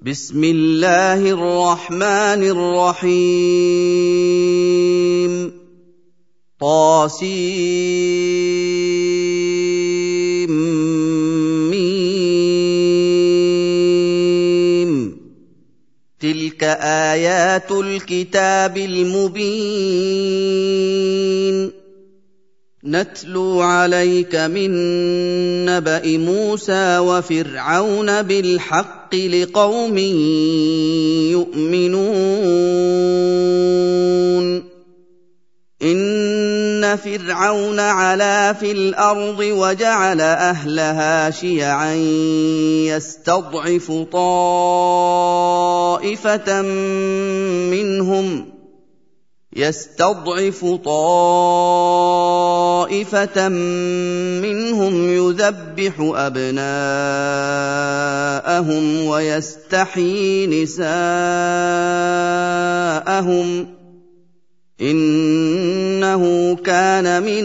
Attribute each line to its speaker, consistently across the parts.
Speaker 1: بسم الله الرحمن الرحيم طاسيم تلك آيات الكتاب المبين نتلو عليك من نبأ موسى وفرعون بالحق لقوم يؤمنون إن فرعون علا في الأرض وجعل أهلها شيعا يستضعف طائفة منهم يذبح أبناءهم ويستحيي نساءهم إنه كان من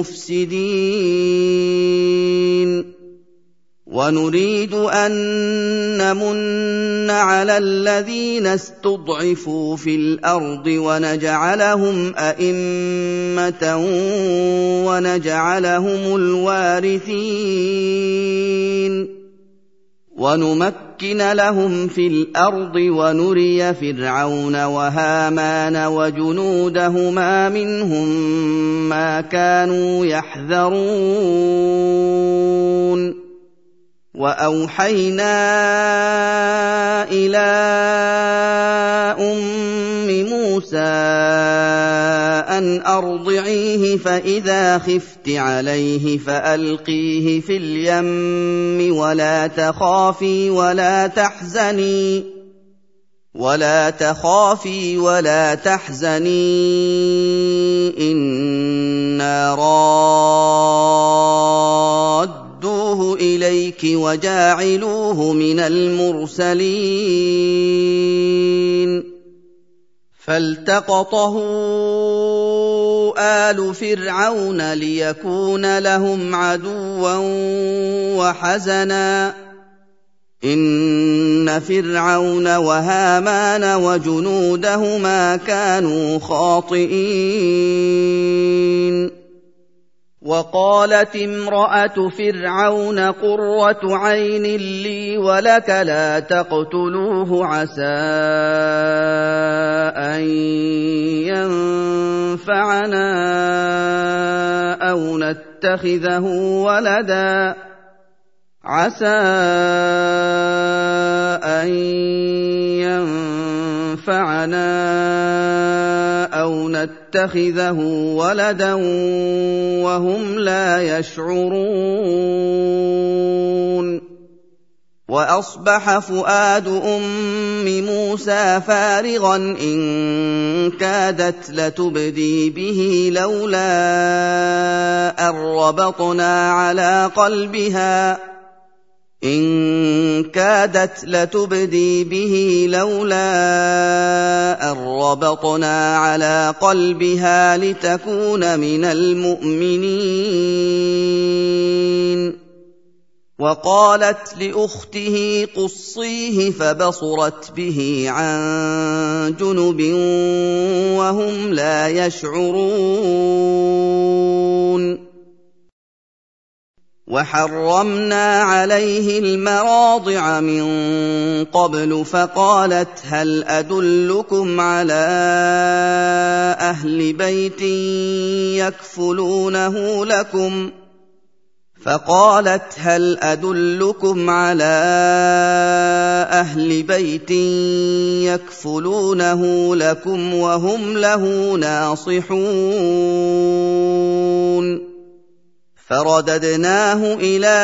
Speaker 1: المفسدين ونريد أن نمن على الذين استضعفوا في الأرض ونجعلهم أئمة ونجعلهم الوارثين ونمكن لهم في الأرض ونري فرعون وهامان وجنودهما منهم ما كانوا يحذرون وأوحينا إلى أم موسى أن أرضعيه فإذا خفت عليه فألقيه في اليم ولا تخافي ولا تحزني إنا رادوه إليك وجاعلوه من المرسلين فالتقطه آل فرعون ليكون لهم عدوا وحزنا إن فرعون وهامان وجنودهما كانوا خاطئين وقالت امرأة فرعون قرة عين لي ولك لا تقتلوه عسى أن ينفعنا أو نتخذه ولدا وهم لا يشعرون وأصبح فؤاد أم موسى فارغا إن كادت لتبدي به لولا أن ربطنا على قلبها لتكون من المؤمنين وقالت لأخته قصيه فبصرت به عن جنب وهم لا يشعرون وحرمنا عليه المراضع من قبل فقالت هل أدلكم على أهل بيت يكفلونه لكم وهم له ناصحون فرددناه إلى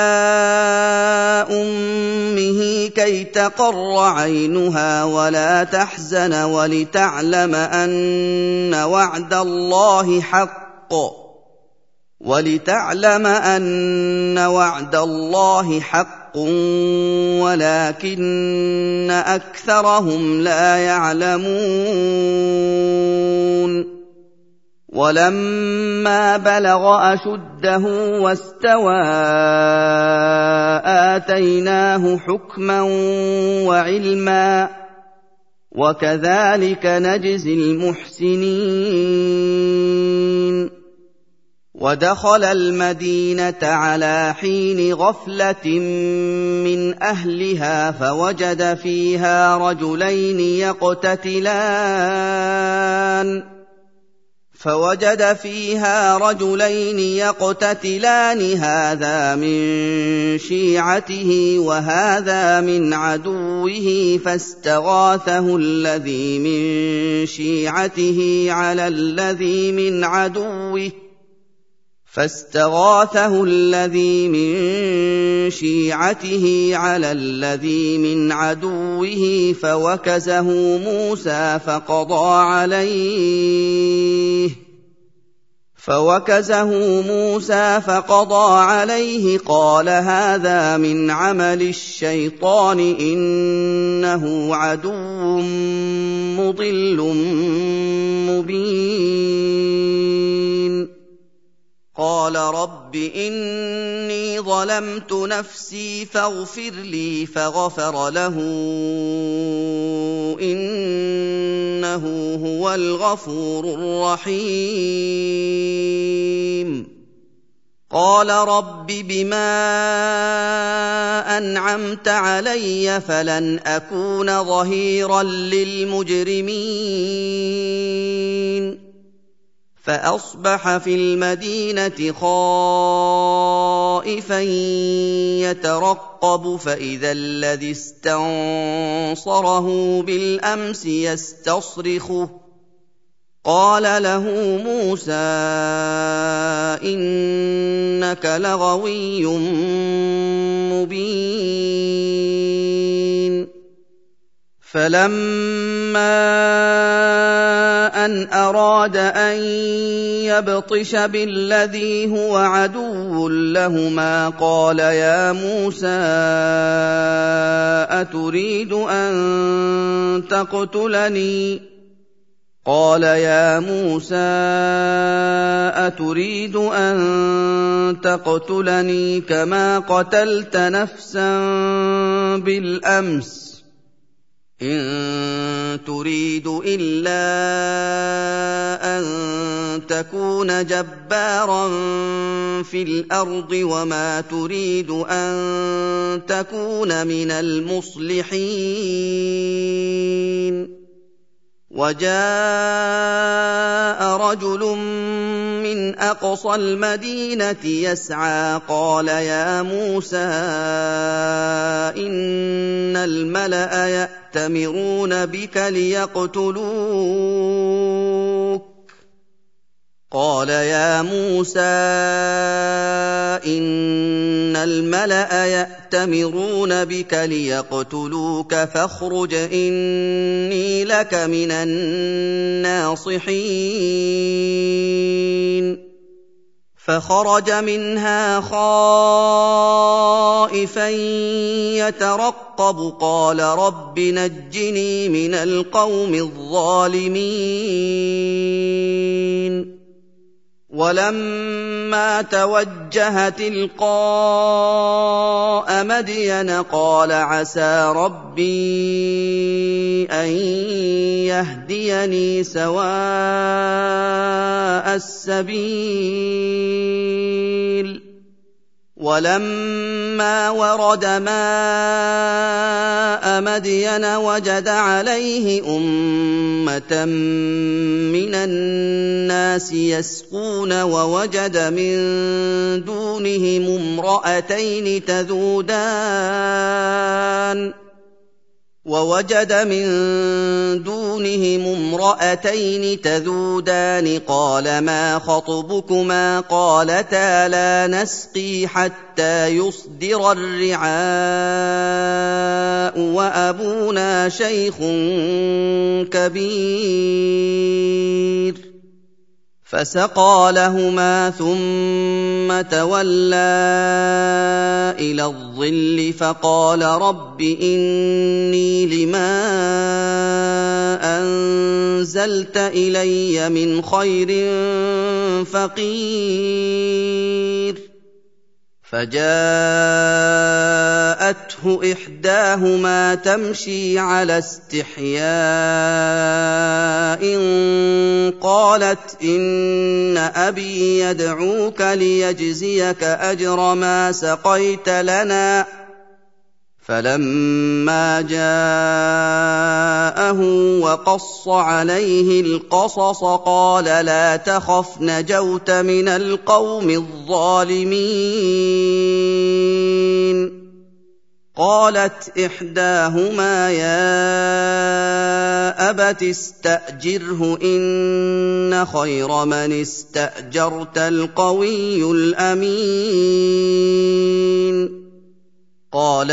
Speaker 1: أمه كي تقر عينها ولا تحزن ولتعلم أن وعد الله حق ولكن أكثرهم لا يعلمون وَلَمَّا بَلَغَ أَشُدَّهُ وَاسْتَوَىٰ آتَيْنَاهُ حُكْمًا وَعِلْمًا ۚ وَكَذَٰلِكَ نَجْزِي الْمُحْسِنِينَ. وَدَخَلَ الْمَدِينَةَ عَلَىٰ حِينِ غَفْلَةٍ مِّنْ أَهْلِهَا فَوَجَدَ فيها رجلين يقتتلان هذا من شيعته وهذا من عدوه فاستغاثه الذي من شيعته على الذي من عدوه فوكزه موسى فقضى عليه قال هذا من عمل الشيطان إنه عدو مضل مبين. قال رب إني ظلمت نفسي فاغفر لي فغفر له إنه هو الغفور الرحيم. قال رب بما أنعمت علي فلن أكون ظهيرا للمجرمين. فأصبح في المدينة خائفا يترقب فإذا الذي استنصره بالأمس يستصرخه قال له موسى إنك لغوي مبين. فلما أن أراد أن يبطش بالذي هو عدو لهما قال يا موسى أتريد أن تقتلني كما قتلت نفسا بالأمس إن تريد إلا أن تكون جبارا في الأرض وما تريد أن تكون من المصلحين. وجاء رجل من أقصى المدينة يسعى قال يا موسى إن الملأ يأتمرون بك ليقتلوك فاخرج إني لك من الناصحين. فخرج منها خائفا يترقب قال رب نجني من القوم الظالمين. ولما توجه تلقاء مدين قال عسى ربي أن يهديني سواء السبيل. ولما ورد ماء مدين وجد عليه أمة من الناس يسقون ووجد من دونهم امرأتين تذودان قال ما خطبكما قالتا لا نسقي حتى يصدر الرعاء وأبونا شيخ كبير. فسقى لهما ثم تولى إلى الظل فقال رب إني لما أَنزَلْتَ إِلَيَّ مِنْ خَيْرٍ فَقِيرٌ فَجَاءَتْهُ إِحْدَاهُمَا تَمْشِي عَلَى اسْتِحْيَاءٍ قَالَتْ إِنَّ أَبِي يَدْعُوكَ لِيَجْزِيَكَ أَجْرَ مَا سَقَيْتَ لَنَا فَلَمَّا جَاءَهُ وَقَصَّ عَلَيْهِ الْقَصَصَ قَالَ لَا تَخَفْ نَجَوْتَ مِنَ الْقَوْمِ الظَّالِمِينَ قَالَتْ إِحْدَاهُمَا يَا أَبَتِ اسْتَأْجِرْهُ إِنَّ خَيْرَ مَنِ اسْتَأْجَرْتَ الْقَوِيُّ الْأَمِينُ قَالَ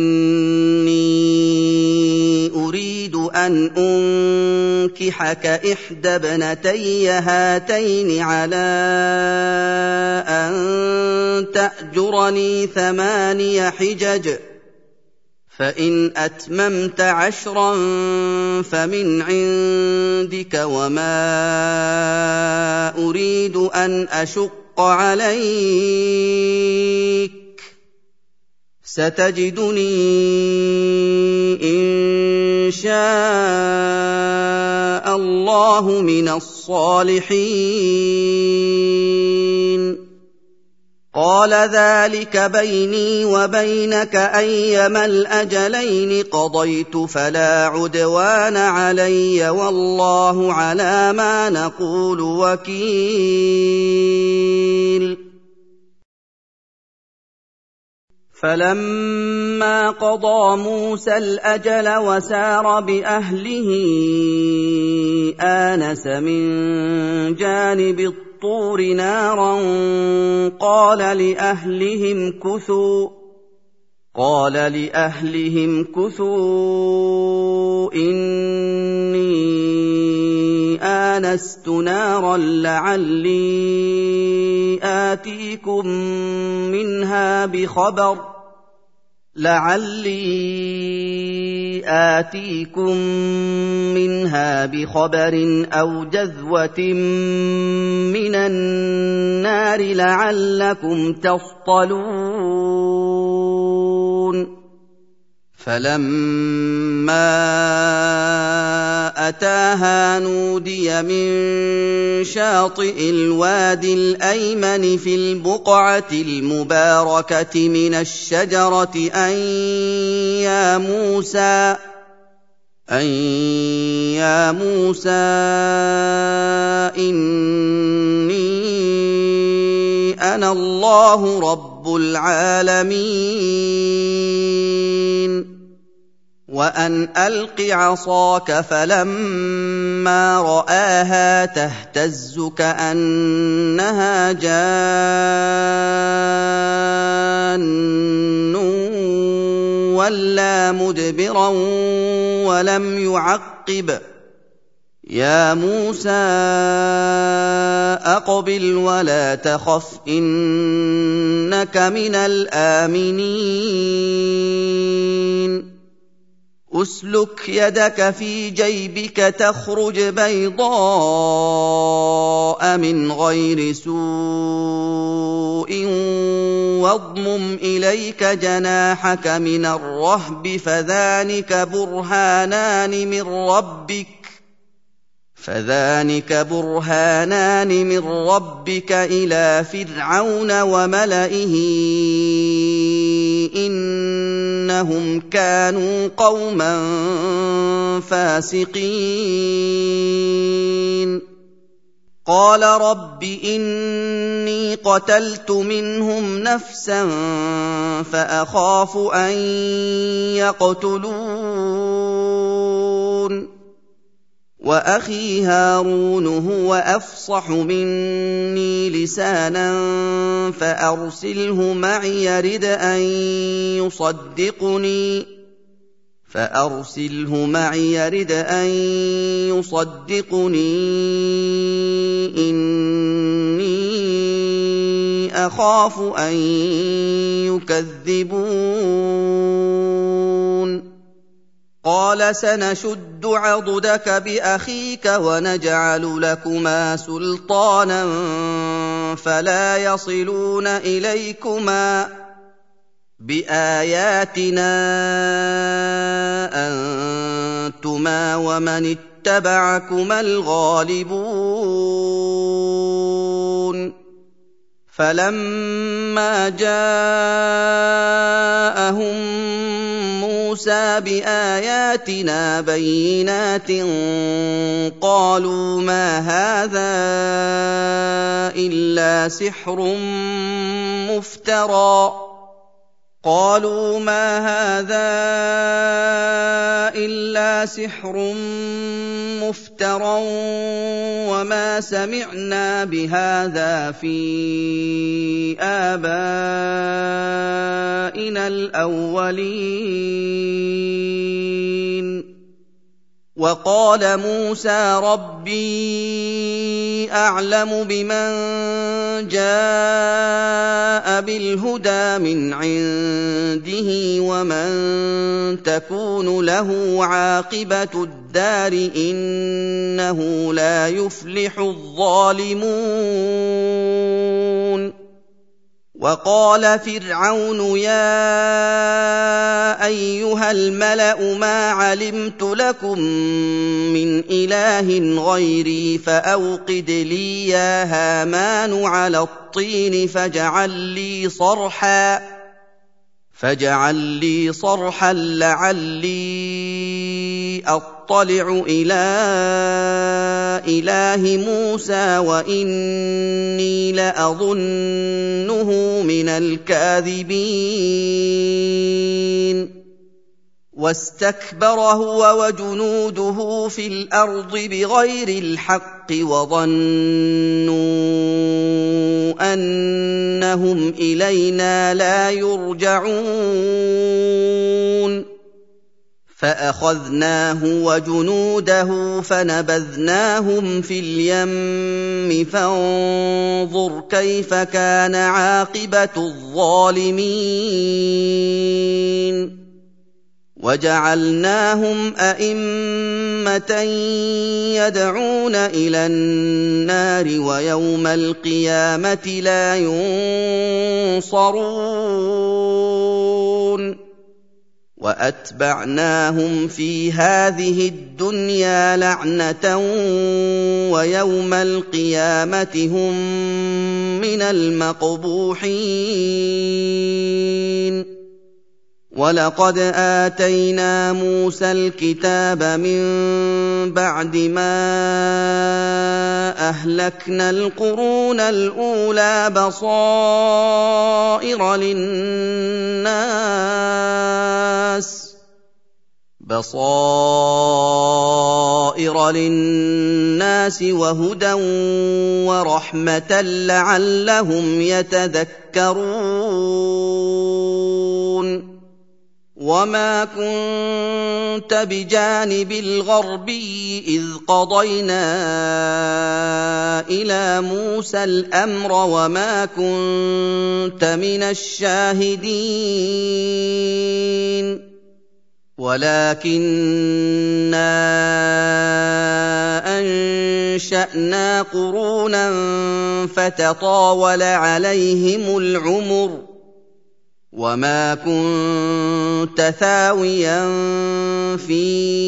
Speaker 1: إِنِّي أُرِيدُ أَنْ أُنكِحَكَ إِحْدَى ابْنَتَيَّ هَاتَيْنِ عَلَىٰ أَن تَأْجُرَنِي 8 حِجَجٍ فَإِنْ أَتْمَمْتَ 10 فَمِنْ عِندِكَ وَمَا أُرِيدُ أَنْ أَشُقَّ عَلَيْكَ سَتَجِدُنِي إِن شَاءَ اللَّهُ مِنَ الصَّالِحِينَ قَالَ ذَلِكَ بَيْنِي وَبَيْنَكَ أَيَّمَا الْأَجَلَيْنِ قَضَيْتُ فَلَا عُدْوَانَ عَلَيَّ وَاللَّهُ عَلَىٰ مَا نَقُولُ وَكِيلٌ فَلَمَّا قَضَىٰ مُوسَى الْأَجَلَ وَسَارَ بِأَهْلِهِ آنَسَ مِن جَانِبِ الطُّورِ نَارًا قَالَ لِأَهْلِهِمْ كُثُوا إِنِّي آنَسْتُ نَارًا لَّعَلِّي آتِيكُم مِّنْهَا بِخَبَرٍ أَوْ جَذْوَةٍ مِّنَ النَّارِ لَعَلَّكُمْ تَصْطَلُونَ فَلَمَّا أَتَاهَا نُودِيَ مِن شَاطِئِ الْوَادِ الْأَيْمَنِ فِي الْبُقْعَةِ الْمُبَارَكَةِ مِنَ الشَّجَرَةِ أَن يَا مُوسَىٰ إِنِّي أَنَا اللَّهُ رَبُّ الْعَالَمِينَ وَأَنْ أَلْقِ عَصَاكَ فَلَمَّا رَآهَا تَهْتَزُّ كَأَنَّهَا جَانٌّ وَلَّىٰ مُدْبِرًا وَلَمْ يُعَقِّبْ يَا مُوسَىٰ أَقْبِلْ وَلَا تَخَفْ إِنَّكَ مِنَ الْآمِنِينَ أُسْلُكْ يَدَكَ فِي جَيْبِكَ تَخْرُجْ بَيْضَاءَ مِنْ غَيْرِ سُوءٍ وَاضْمُمْ إِلَيْكَ جَنَاحَكَ مِنَ الرَّهْبِ فَذَانِكَ بُرْهَانَانِ مِن رَّبِّكَ إِلَىٰ فِرْعَوْنَ وَمَلَئِهِ إِنَّهُمْ كَانُوا قَوْمًا فَاسِقِينَ قَالَ رَبِّ إِنِّي قَتَلْتُ مِنْهُمْ نَفْسًا فَأَخَافُ أَن يَقْتُلُونِ وَأَخِي هَارُونُ هُوَ أَفْصَحُ مِنِّي لِسَانًا فَأَرْسِلْهُ مَعِيَ يَرِدْ أَن يُصَدِّقُنِي إِنِّي أَخَافُ أَن يُكَذِّبُونِ قال سنشد عضدك بأخيك ونجعل لكما سلطانا فلا يصلون إليكما بآياتنا أنتما ومن اتبعكما الغالبون فلما جاءهم موسى بآياتنا بينات قالوا ما هذا إلا سحر مفترى وما سمعنا بهذا في آبائنا الأولين وقال موسى ربي أعلم بمن جاء بالهدى من عنده ومن تكون له عاقبة الدار إنه لا يفلح الظالمون وقال فرعون يا أيها الملأ ما علمت لكم من إله غيري فأوقد لي يا هامان على الطين فاجعل لي صرحا لعلي أطلع إلى إله موسى وإني لأظنه من الكاذبين واستكبر هو وجنوده في الأرض بغير الحق وظنوا أنهم إلينا لا يرجعون فأخذناه وجنوده فنبذناهم في اليم فانظر كيف كان عاقبة الظالمين وجعلناهم أئمة يدعون إلى النار ويوم القيامة لا ينصرون وأتبعناهم في هذه الدنيا لعنة ويوم القيامة هم من المقبوحين وَلَقَدْ آتَيْنَا مُوسَى الْكِتَابَ مِن بَعْدِ مَا أَهْلَكْنَا الْقُرُونَ الْأُولَىٰ بَصَائِرَ لِلنَّاسِ وَهُدًى وَرَحْمَةً لَّعَلَّهُمْ يَتَذَكَّرُونَ وَمَا كُنتَ بِجَانِبِ الْغَرْبِيِّ إِذْ قَضَيْنَا إِلَىٰ مُوسَى الْأَمْرَ وَمَا كُنتَ مِنَ الشَّاهِدِينَ وَلَٰكِنَّا أَنشَأْنَا قُرُونًا فَتَطَاوَلَ عَلَيْهِمُ الْعُمُرُ وَمَا كُنتَ ثَاوِيًا فِي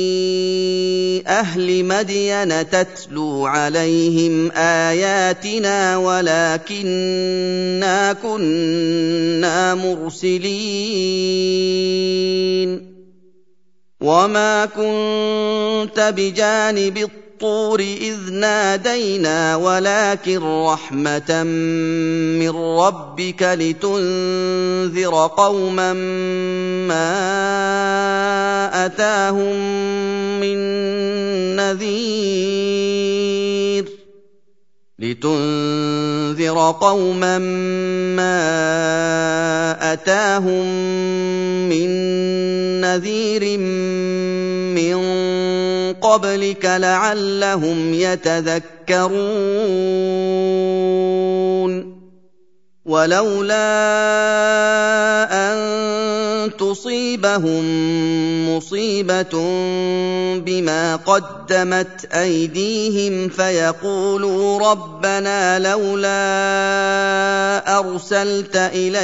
Speaker 1: أَهْلِ مَدْيَنَ تَتْلُو عَلَيْهِمْ آيَاتِنَا وَلَٰكِنَّا كُنَّا مُرْسِلِينَ وَمَا كُنتَ بِجَانِبِ الطُّورِ إِذْ نَادَيْنَا وَلَٰكِن رَّحْمَةً مِّن رَّبِّكَ لِتُنذِرَ قَوْمًا مَّا أَتَاهُم مِّن نَّذِيرٍ مِّن قَبْلِكَ لَعَلَّهُمْ يَتَذَكَّرُونَ وَلَوْلَا أَن تصيبهم مصيبة بما قدمت أيديهم فيقولوا ربنا لولا أرسلت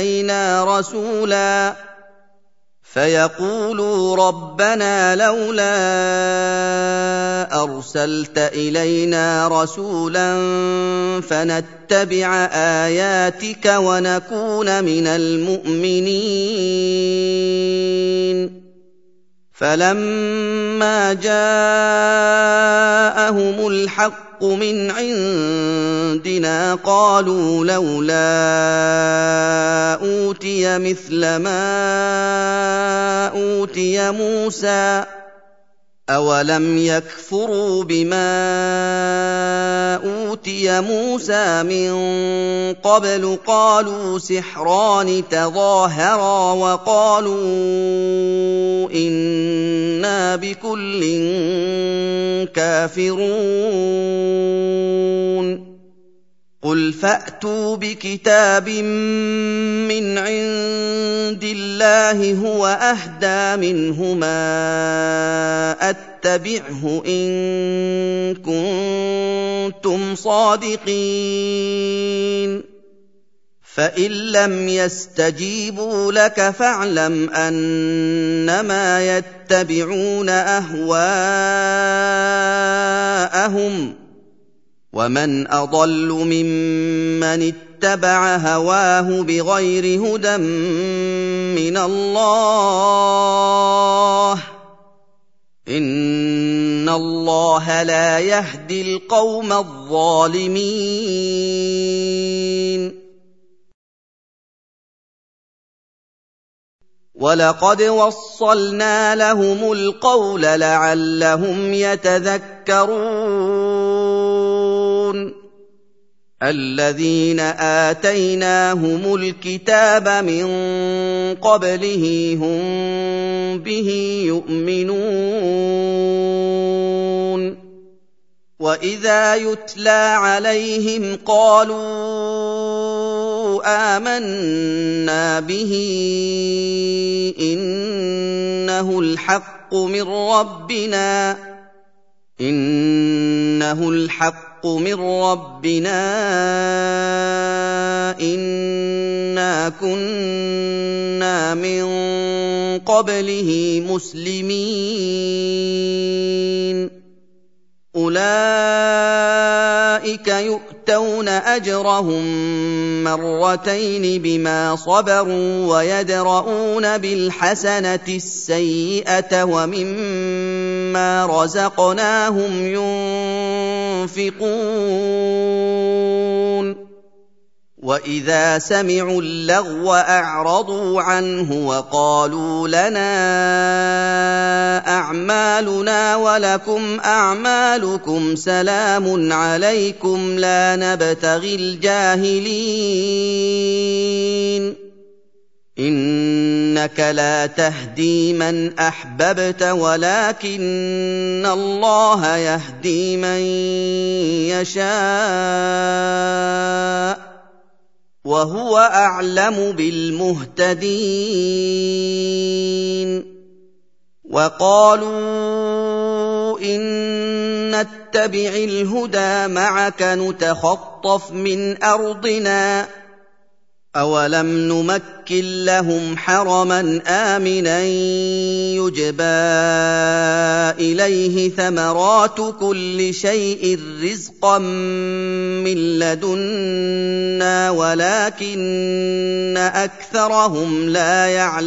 Speaker 1: إلينا رسولا فنتبع آياتك ونكون من المؤمنين فلما جاءهم الحق من عندنا قالوا لولا أوتي مثل ما أوتي موسى أولم يكفروا بما أوتي موسى من قبل قالوا سحران تظاهرا وقالوا إنا بكل كافرون قل فأتوا بكتاب من عند الله هو أهدى منهما أتبعه إن كنتم صادقين فإن لم يستجيبوا لك فاعلم أنما يتبعون أهواءهم ومن أضل ممن اتبع هواه بغير هدى من الله إن الله لا يهدي القوم الظالمين وَلَقَدْ وَصَّلْنَا لَهُمُ الْقَوْلَ لَعَلَّهُمْ يَتَذَكَّرُونَ الَّذِينَ آتَيْنَاهُمُ الْكِتَابَ مِن قَبْلِهِ هُم بِهِ يُؤْمِنُونَ وَإِذَا يُتْلَىٰ عَلَيْهِمْ قَالُوا آمَنَّا بِهِ إِنَّهُ الْحَقُّ مِن رَّبِّنَا إِنَّا كُنَّا مِن قَبْلِهِ مُسْلِمِينَ أُولَٰئِكَ يُؤْتَوْنَ أَجْرَهُم مَّرَّتَيْنِ بِمَا صَبَرُوا وَيَدْرَءُونَ بِالْحَسَنَةِ السَّيِّئَةَ وَمِمَّا رَزَقْنَاهُمْ يُنفِقُونَ وَإِذَا سَمِعُوا اللَّغْوَ أَعْرَضُوا عَنْهُ وَقَالُوا لَنَا أَعْمَالُنَا وَلَكُمْ أَعْمَالُكُمْ سَلَامٌ عَلَيْكُمْ لَا نَبْتَغِي الْجَاهِلِينَ إِنَّكَ لَا تَهْدِي مَنْ أَحْبَبْتَ وَلَكِنَّ اللَّهَ يَهْدِي مَن يَشَاءُ وَهُوَ أَعْلَمُ بِالْمُهْتَدِينَ وَقَالُوا إِن نَّتَّبِعِ الْهُدَىٰ مَعَكَ نُتَخَطَّفْ مِنْ أَرْضِنَا أَوَلَمْ نُمَكِّن لَّهُمْ حَرَمًا آمِنًا يُجْبَىٰ إِلَيْهِ ثَمَرَاتُ كُلِّ شَيْءٍ رِّزْقًا مِّن لَّدُنَّا وَلَٰكِنَّ أَكْثَرَهُمْ لَا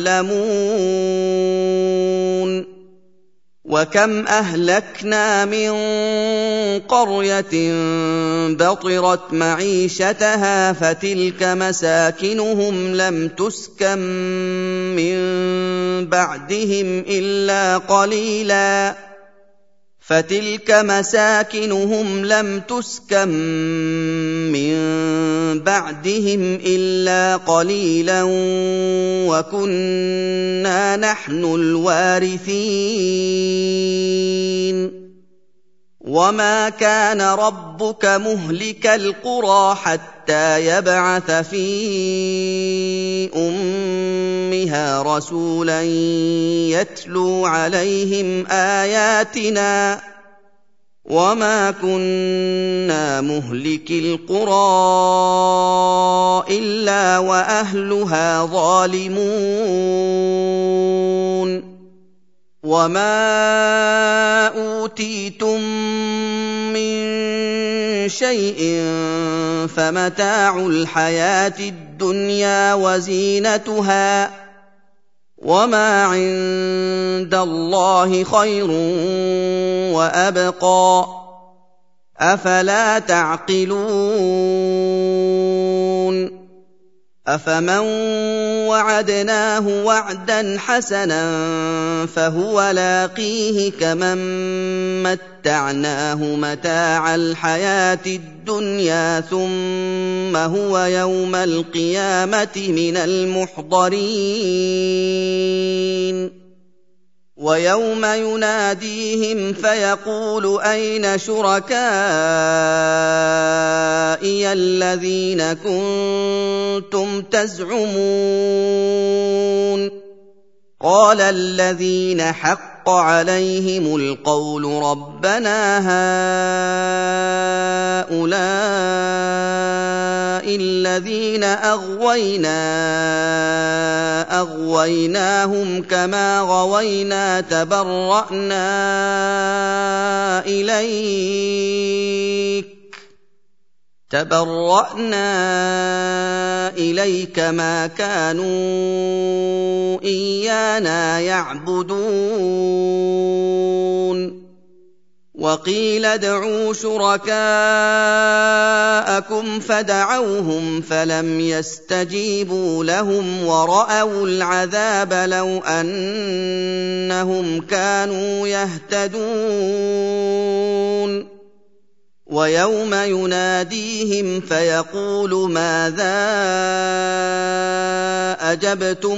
Speaker 1: يَعْلَمُونَ وَكَمْ أَهْلَكْنَا مِن قَرْيَةٍ بَطِرَتْ مَعِيشَتَهَا فَتِلْكَ مَسَاكِنُهُمْ لَمْ تُسْكَن مِّن بَعْدِهِمْ إِلَّا قَلِيلًا وَكُنَّا نَحْنُ الْوَارِثِينَ وَمَا كَانَ رَبُّكَ مُهْلِكَ الْقُرَىٰ حَتَّىٰ يَبْعَثَ فِي أُمِّهَا فيها رسولا يتلو عليهم آياتنا وما كنا مهلكي القرى إلا وأهلها ظالمون وما أوتيتم من شيء فمتاع الحياة الدنيا وزينتها وما عند الله خير وأبقى أفلا تعقلون أفمن وعدناه وعدا حسنا فهو لاقيه كمن متعناه متاع الحياة الدنيا ثم هو يوم القيامة من المحضرين ويوم يناديهم فيقول أين شركائي الذين كنتم تزعمون قال الذين حق عليهم القول ربنا هؤلاء الذين أغويناهم كما غوينا تبرأنا إليك ما كانوا إيانا يعبدون وقيل ادعوا شركاءكم فدعوهم فلم يستجيبوا لهم ورأوا العذاب لو أنهم كانوا يهتدون ويوم يناديهم فيقول ماذا أجبتم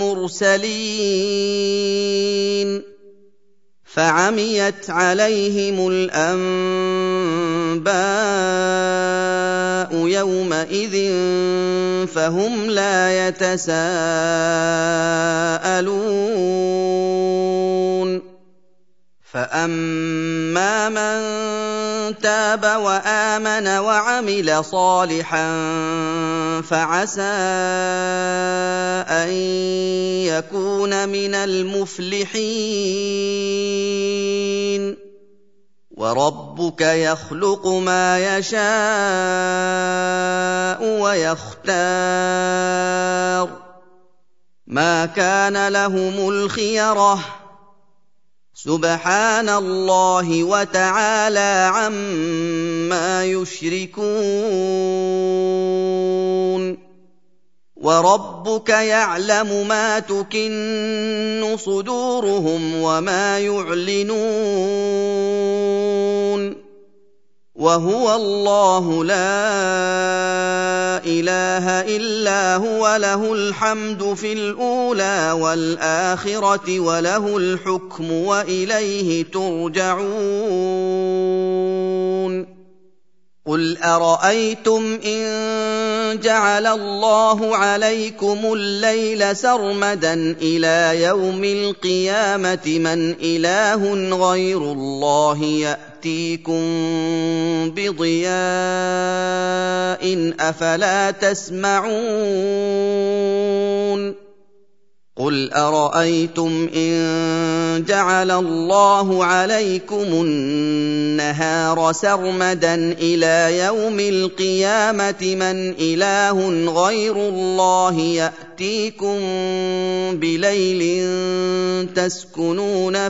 Speaker 1: المرسلين فعميت عليهم الأنباء يومئذ فهم لا يتساءلون فأما من تاب وآمن وعمل صالحا فعسى أن يكون من المفلحين وربك يخلق ما يشاء ويختار ما كان لهم الخيرة سبحان الله وتعالى عما يشركون وربك يعلم ما تكن صدورهم وما يعلنون وهو الله لا إله إلا هو له الحمد في الأولى والآخرة وله الحكم وإليه ترجعون قل أرأيتم إن جعل الله عليكم الليل سرمدا إلى يوم القيامة من إله غير الله يأتيكم بضياء أفلا تسمعون قل أرأيتم إن جعل الله عليكم النهار سرمدا إلى يوم القيامة من إله غير الله يأتيكم بليل تسكنون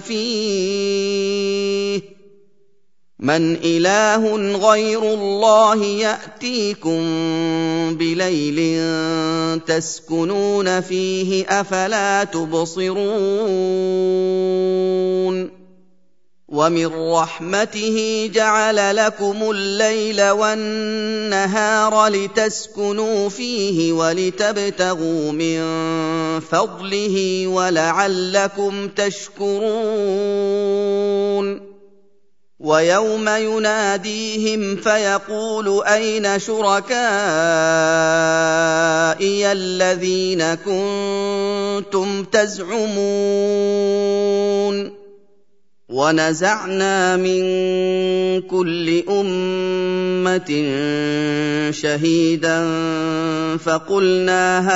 Speaker 1: فيه من إله غير الله يأتيكم بليل تسكنون فيه أفلا تبصرون ومن رحمته جعل لكم الليل والنهار لتسكنوا فيه ولتبتغوا من فضله ولعلكم تشكرون ويوم يناديهم فيقول أين شركائي الذين كنتم تزعمون ونزعنا من كل أمة شهيدا فقلنا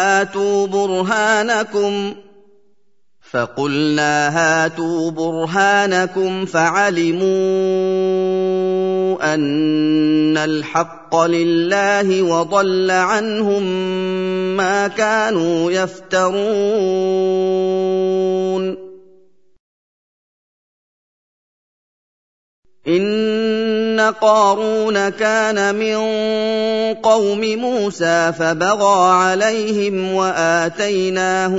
Speaker 1: هاتوا برهانكم فعلموا أن الحق لله وضل عنهم ما كانوا يفترون إن قارون كان من قوم موسى فبغى عليهم وآتيناه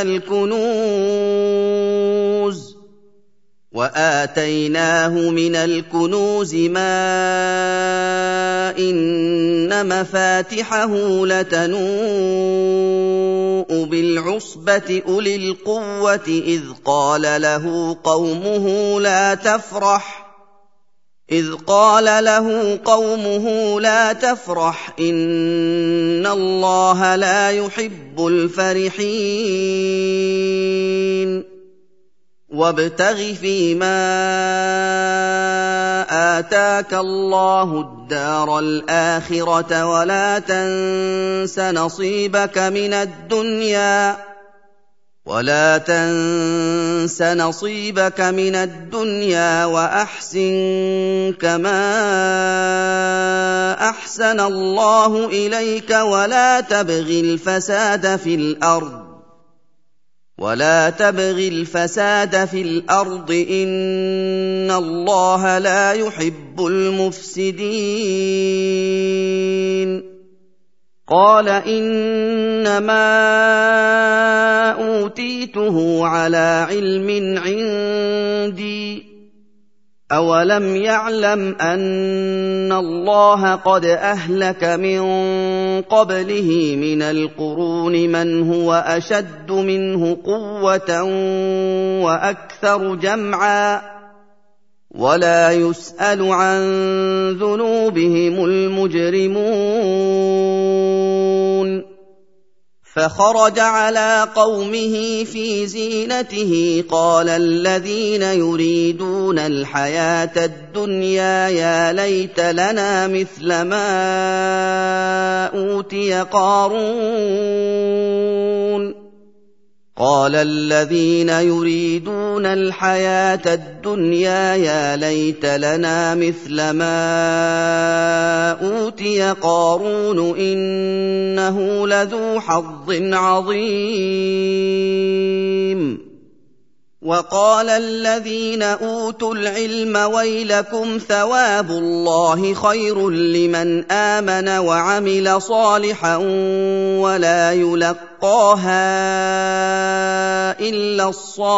Speaker 1: من الكنوز ما إن مفاتحه لتنوء بالعصبة أولي القوة إذ قال له قومه لا تفرح إن الله لا يحب الفرحين وابتغ فيما آتاك الله الدار الآخرة ولا تنس نصيبك من الدنيا وأحسن كما أحسن الله إليك ولا تبغ الفساد في الأرض إن الله لا يحب المفسدين قال إنما أوتيته على علم عندي أولم يعلم أن الله قد أهلك من قبله من القرون من هو أشد منه قوة وأكثر جمعا ولا يسأل عن ذنوبهم المجرمون فخرج على قومه في زينته قال الذين يريدون الحياة الدنيا يا ليت لنا مثل ما أوتي قارون قال الذين يريدون الحياة الدنيا يا ليت لنا مثل ما أوتي قارون إنه لذو حظ عظيم وقال الذين أوتوا العلم ويلكم ثواب الله خير لمن آمن وعمل صالحا ولا يلقاها إلا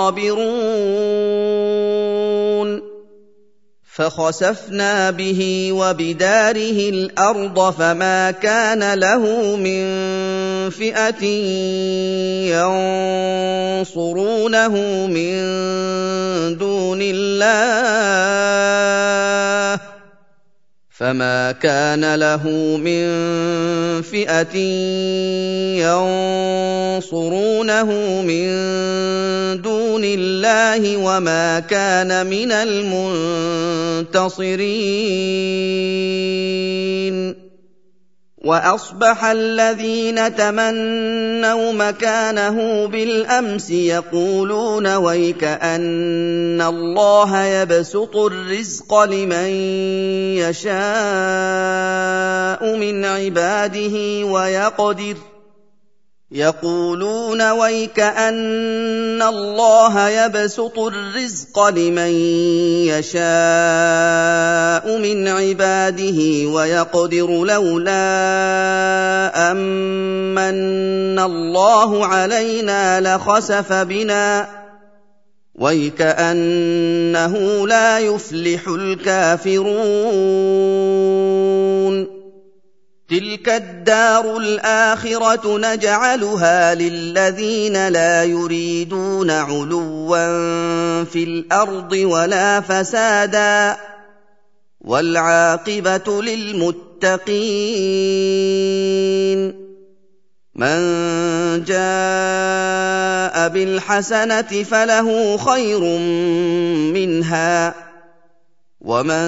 Speaker 1: الصابرون فخسفنا به وبداره الأرض فما كان له من فئة ينصرونه من دون الله وما كان من المنتصرين وأصبح الذين تمنوا مكانه بالأمس يقولون ويكأن الله يبسط الرزق لمن يشاء من عباده ويقدر لولا أمن الله علينا لخسف بنا ويكأنه لا يفلح الكافرون تلك الدار الآخرة نجعلها للذين لا يريدون علوا في الأرض ولا فسادا وَالْعَاقِبَةُ لِلْمُتَّقِينَ مَن جَاءَ بِالْحَسَنَةِ فَلَهُ خَيْرٌ مِّنْهَا وَمَن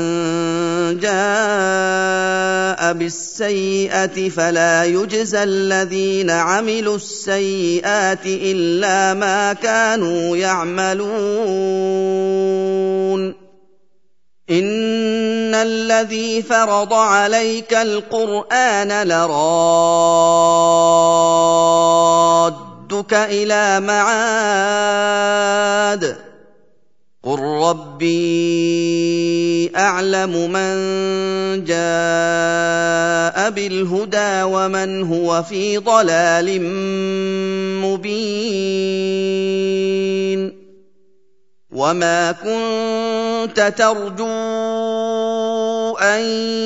Speaker 1: جَاءَ بِالسَّيِّئَةِ فَلَا يُجْزَى الَّذِينَ عَمِلُوا السَّيِّئَاتِ إِلَّا مَا كَانُوا يَعْمَلُونَ إِنَّ الَّذِي فَرَضَ عَلَيْكَ الْقُرْآنَ لَرَادُّكَ إِلَىٰ مَعَادٍ قُل رَّبِّي أَعْلَمُ مَن جَاءَ بِالْهُدَىٰ وَمَنْ هُوَ فِي ضَلَالٍ مُّبِينٍ وَمَا كُنتَ تَرْجُو أَن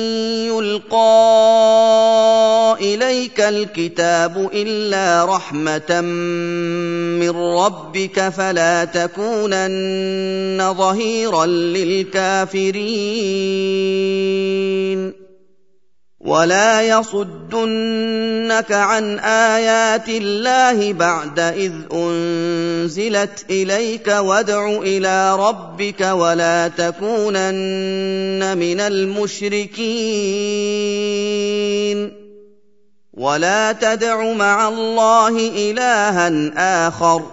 Speaker 1: يُلْقَىٰ إِلَيْكَ الْكِتَابُ إِلَّا رَحْمَةً مِّن رَّبِّكَ فَلَا تَكُونَنَّ ظَهِيرًا لِّلْكَافِرِينَ وَلَا يَصُدُّنَّكَ عَنْ آيَاتِ اللَّهِ بَعْدَ إِذْ أُنزِلَتْ إِلَيْكَ وَادْعُ إِلَىٰ رَبِّكَ وَلَا تَكُونَنَّ مِنَ الْمُشْرِكِينَ وَلَا تَدْعُ مَعَ اللَّهِ إِلَٰهًا آخَرَ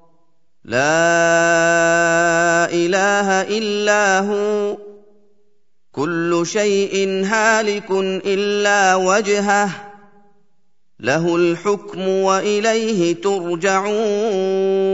Speaker 1: لَا إِلَٰهَ إِلَّا هُوَ كُلُّ شَيْءٍ هَالِكٌ إِلَّا وَجْهَهُ ۖ لَهُ الْحُكْمُ وَإِلَيْهِ تُرْجَعُونَ